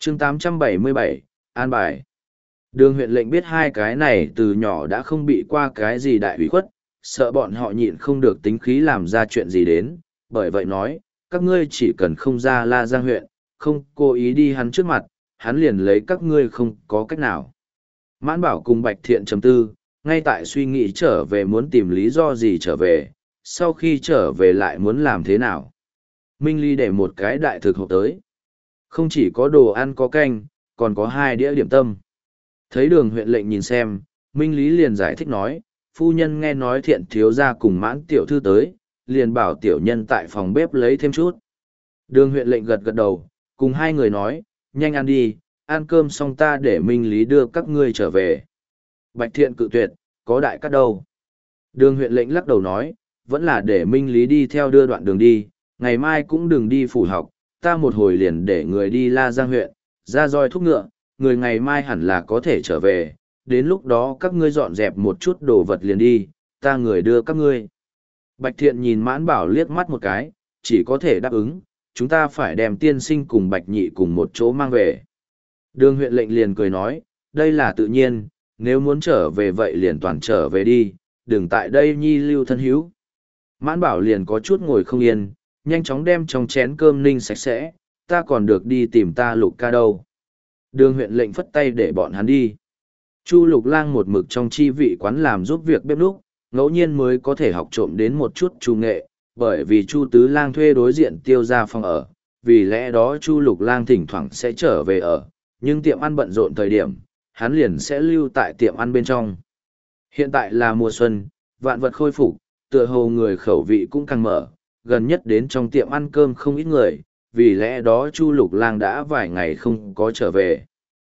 chương 877, an bài. Đường huyện lệnh biết hai cái này từ nhỏ đã không bị qua cái gì đại hủy khuất, sợ bọn họ nhịn không được tính khí làm ra chuyện gì đến, bởi vậy nói, các ngươi chỉ cần không ra La Giang huyện, không cố ý đi hắn trước mặt, hắn liền lấy các ngươi không có cách nào. Mãn Bảo cùng Bạch Thiện trầm tư, ngay tại suy nghĩ trở về muốn tìm lý do gì trở về, sau khi trở về lại muốn làm thế nào. Minh Ly để một cái đại thực hộp tới. Không chỉ có đồ ăn có canh, còn có 2 đĩa điểm tâm. Thấy đường huyện lệnh nhìn xem, Minh Lý liền giải thích nói, phu nhân nghe nói Thiện thiếu gia cùng Mãn tiểu thư tới, liền bảo tiểu nhân tại phòng bếp lấy thêm chút. Đường huyện lệnh gật gật đầu, cùng 2 người nói, nhanh ăn đi, ăn cơm xong ta để Minh Lý đưa các ngươi trở về. Bạch Thiện cự tuyệt, có đại cắt đâu. Đường huyện lệnh lắc đầu nói, vẫn là để Minh Lý đi theo đưa đoạn đường đi, ngày mai cũng đừng đi phủ học, ta một hồi liền để người đi La Giang huyện, ra roi thúc ngựa, người ngày mai hẳn là có thể trở về, đến lúc đó các ngươi dọn dẹp một chút đồ vật liền đi, ta người đưa các ngươi. Bạch Thiện nhìn Mãn Bảo liếc mắt một cái, chỉ có thể đáp ứng, chúng ta phải đem tiên sinh cùng Bạch Nhị cùng một chỗ mang về. Đường huyện lệnh liền cười nói, đây là tự nhiên, nếu muốn trở về vậy liền toàn trở về đi, đừng tại đây nhi lưu thân hữu. Mãn Bảo liền có chút ngồi không yên, nhanh chóng đem trong chén cơm ninh sạch sẽ, ta còn được đi tìm ta Lục ca đâu. Đường huyện lệnh phất tay để bọn hắn đi. Chu Lục Lang một mực trong chi vị quán làm giúp việc bếp núc, ngẫu nhiên mới có thể học trộm đến một chút chu nghệ, bởi vì Chu Tứ Lang thuê đối diện Tiêu gia phòng ở, vì lẽ đó Chu Lục Lang thỉnh thoảng sẽ trở về ở, nhưng tiệm ăn bận rộn thời điểm, hắn liền sẽ lưu tại tiệm ăn bên trong. Hiện tại là mùa xuân, vạn vật khôi phục, tựa hồ người khẩu vị cũng càng mở, gần nhất đến trong tiệm ăn cơm không ít người, vì lẽ đó Chu Lục Lang đã vài ngày không có trở về.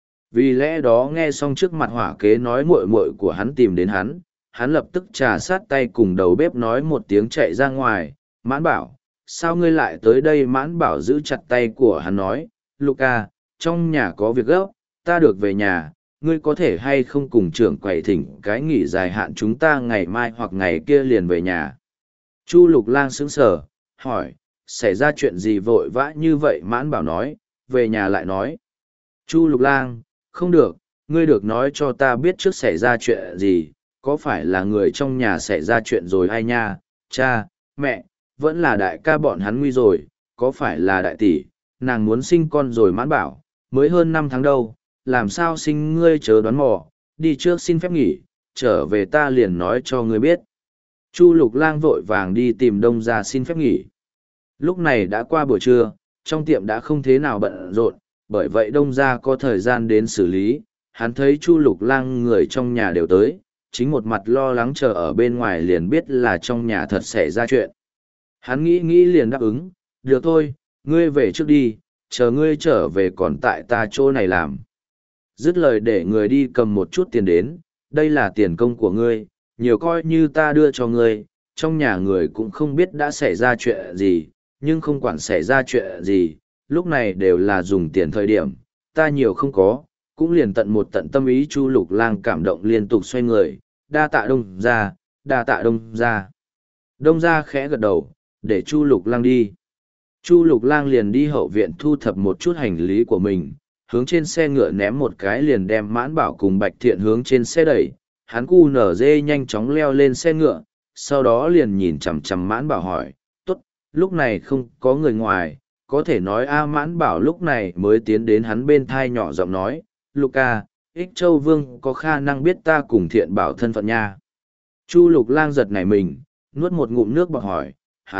Vì lẽ đó nghe xong trước mặt hỏa kế nói muội muội của hắn tìm đến hắn lập tức trà sát tay cùng đầu bếp nói một tiếng chạy ra ngoài, Mãn Bảo, sao ngươi lại tới đây? Mãn Bảo giữ chặt tay của hắn nói, Luca, trong nhà có việc gấp, ta được về nhà, ngươi có thể hay không cùng trưởng quầy thỉnh cái nghỉ dài hạn chúng ta ngày mai hoặc ngày kia liền về nhà. Chu Lục Lang sững sờ, hỏi, xảy ra chuyện gì vội vã như vậy? Mãn Bảo nói, về nhà lại nói. Chu Lục Lang, không được, ngươi được nói cho ta biết trước xảy ra chuyện gì, có phải là người trong nhà xảy ra chuyện rồi hay nha, cha, mẹ, vẫn là đại ca bọn hắn nguy rồi, có phải là đại tỷ, nàng muốn sinh con rồi? Mãn Bảo, mới hơn 5 tháng đâu, làm sao sinh? Ngươi chớ đoán mò, đi trước xin phép nghỉ, trở về ta liền nói cho ngươi biết. Chu Lục Lang vội vàng đi tìm Đông gia xin phép nghỉ. Lúc này đã qua buổi trưa, trong tiệm đã không thế nào bận rộn, bởi vậy Đông gia có thời gian đến xử lý. Hắn thấy Chu Lục Lang người trong nhà đều tới, chính một mặt lo lắng chờ ở bên ngoài, liền biết là trong nhà thật xảy ra chuyện. Hắn nghĩ liền đáp ứng, được thôi, ngươi về trước đi, chờ ngươi trở về còn tại ta chỗ này làm. Dứt lời để người đi cầm một chút tiền đến, đây là tiền công của ngươi, nhiều coi như ta đưa cho ngươi, trong nhà người cũng không biết đã xảy ra chuyện gì, nhưng không quản xảy ra chuyện gì, lúc này đều là dùng tiền thời điểm, ta nhiều không có, cũng liền tận tâm ý. Chu Lục Lang cảm động liên tục xoay người, đa tạ Đông gia, đa tạ Đông gia. Đông gia khẽ gật đầu, để Chu Lục Lang đi. Chu Lục Lang liền đi hậu viện thu thập một chút hành lý của mình, hướng trên xe ngựa ném một cái liền đem Mãn Bảo cùng Bạch Thiện hướng trên xe đẩy. Hắn cu nở dê nhanh chóng leo lên xe ngựa, sau đó liền nhìn chằm chằm Mãn Bảo hỏi, tốt, lúc này không có người ngoài, có thể nói a? Mãn Bảo lúc này mới tiến đến hắn bên thai nhỏ giọng nói, Luca, Ích Châu Vương có khả năng biết ta cùng Thiện Bảo thân phận nha. Chu Lục Lang giật nảy mình, nuốt một ngụm nước bọt hỏi,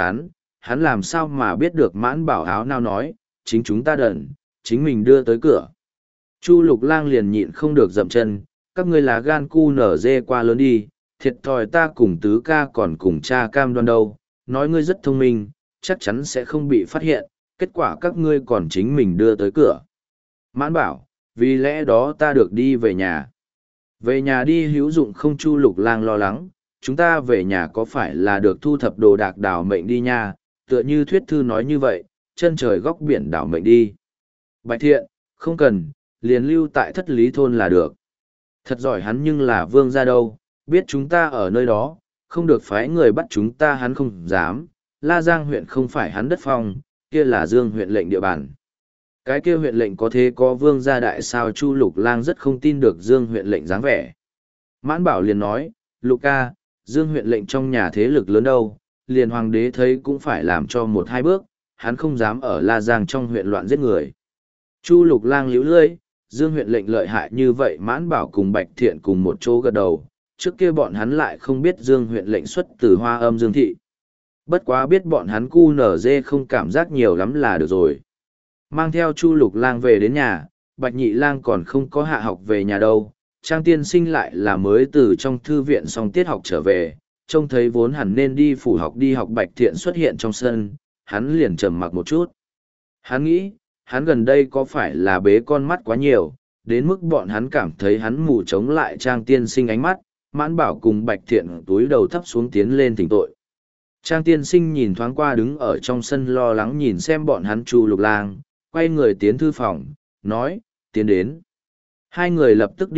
hắn làm sao mà biết được? Mãn Bảo áo nao nói, chính chúng ta đần, chính mình đưa tới cửa. Chu Lục Lang liền nhịn không được dậm chân, các ngươi là gan cu nở dê qua lớn đi, thiệt thòi ta cùng tứ ca còn cùng cha cam đoan đâu, nói ngươi rất thông minh, chắc chắn sẽ không bị phát hiện, kết quả các ngươi còn chính mình đưa tới cửa. Mãn Bảo, vì lẽ đó ta được đi về nhà. Về nhà đi hữu dụng không? Chu Lục Lang lo lắng, chúng ta về nhà có phải là được thu thập đồ đạc đảo mệnh đi nha, tựa như thuyết thư nói như vậy, chân trời góc biển đảo mệnh đi. Bạch Thiện, không cần, liền lưu tại Thất Lý thôn là được. Thật giỏi hắn, nhưng là vương gia đâu, biết chúng ta ở nơi đó, không được phái người bắt chúng ta, hắn không dám. La Giang huyện không phải hắn đất phong, kia là Dương huyện lệnh địa bàn. Cái kia huyện lệnh có thế có vương gia đại sao Chu Lục Lang rất không tin được Dương huyện lệnh dáng vẻ. Mãn Bảo liền nói, Lục ca, Dương huyện lệnh trong nhà thế lực lớn đâu, liền hoàng đế thấy cũng phải làm cho một hai bước, hắn không dám ở La Giang trong huyện loạn giết người. Chu Lục Lang liễu lưỡi, Dương huyện lệnh lợi hại như vậy Mãn Bảo cùng Bạch Thiện cùng một chỗ gật đầu, trước kia bọn hắn lại không biết Dương huyện lệnh xuất từ Hoa Âm Dương thị. Bất quá biết bọn hắn cu nở dê không cảm giác nhiều lắm là được rồi. Mang theo Chu Lục Lang về đến nhà, Bạch Nhị Lang còn không có hạ học về nhà đâu. Trang tiên sinh lại là mới từ trong thư viện xong tiết học trở về, trông thấy vốn hẳn nên đi phủ học đi học Bạch Thiện xuất hiện trong sân, hắn liền trầm mặc một chút. Hắn nghĩ, hắn gần đây có phải là bế con mắt quá nhiều, đến mức bọn hắn cảm thấy hắn mù chống lại Trang tiên sinh ánh mắt, Mãn Bảo cùng Bạch Thiện túi đầu thấp xuống tiến lên thỉnh tội. Trang tiên sinh nhìn thoáng qua đứng ở trong sân lo lắng nhìn xem bọn hắn Chu Lục Lang, quay người tiến thư phòng, nói, tiến đến. Hai người lập tức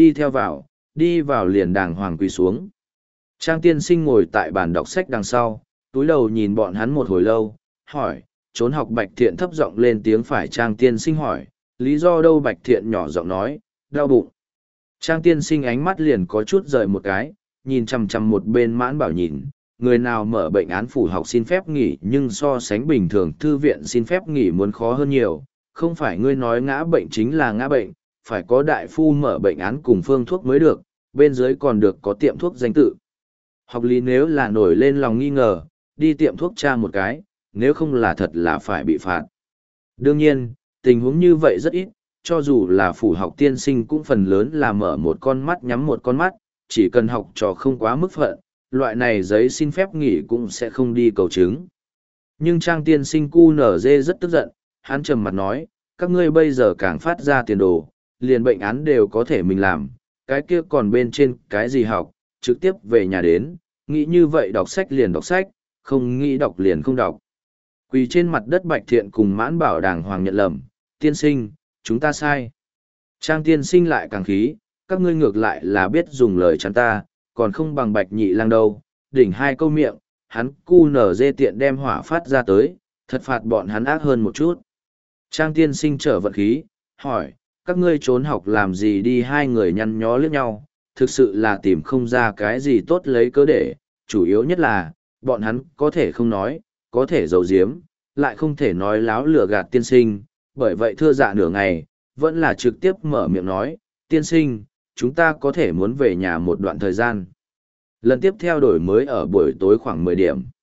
đi vào liền đàng hoàng quỳ xuống. Trang tiên sinh ngồi tại bàn đọc sách đằng sau, túi đầu nhìn bọn hắn một hồi lâu, hỏi, trốn học Bạch Thiện thấp giọng lên tiếng phải Trang tiên sinh hỏi, lý do đâu Bạch Thiện nhỏ giọng nói, đau bụng. Trang tiên sinh ánh mắt liền có chút rời một cái, nhìn chằm chằm một bên Mãn Bảo nhìn, người nào mở bệnh án phủ học xin phép nghỉ nhưng so sánh bình thường thư viện xin phép nghỉ muốn khó hơn nhiều, không phải ngươi nói ngã bệnh chính là ngã bệnh, phải có đại phu mở bệnh án cùng phương thuốc mới được, bên dưới còn được có tiệm thuốc danh tự. Học lý nếu là nổi lên lòng nghi ngờ, đi tiệm thuốc tra một cái, nếu không là thật là phải bị phạt. Đương nhiên, tình huống như vậy rất ít, cho dù là phủ học tiên sinh cũng phần lớn là mở một con mắt nhắm một con mắt, chỉ cần học trò không quá mức phận, loại này giấy xin phép nghỉ cũng sẽ không đi cầu chứng. Nhưng Trang tiên sinh QNZ rất tức giận, hắn trầm mặt nói, các ngươi bây giờ càng phát ra tiền đồ, liền bệnh án đều có thể mình làm, cái kia còn bên trên cái gì học, trực tiếp về nhà đến, nghĩ như vậy đọc sách liền đọc sách, không nghĩ đọc liền không đọc. Quỳ trên mặt đất Bạch Thiện cùng Mãn Bảo đàng hoàng nhận lầm, tiên sinh, chúng ta sai. Trang tiên sinh lại càng khí, các ngươi ngược lại là biết dùng lời chắn ta, còn không bằng Bạch Nhị Lang đâu, đỉnh hai câu miệng, hắn cu nở dê tiện đem hỏa phát ra tới, thật phạt bọn hắn ác hơn một chút. Trang tiên sinh trở vận khí, hỏi, các ngươi trốn học làm gì đi hai người nhăn nhó liếc nhau, thực sự là tìm không ra cái gì tốt lấy cớ để, chủ yếu nhất là, bọn hắn có thể không nói, có thể giấu giếm, lại không thể nói láo lừa gạt tiên sinh, bởi vậy thưa dạ nửa ngày, vẫn là trực tiếp mở miệng nói, tiên sinh, chúng ta có thể muốn về nhà một đoạn thời gian. Lần tiếp theo đổi mới ở buổi tối khoảng 10 điểm.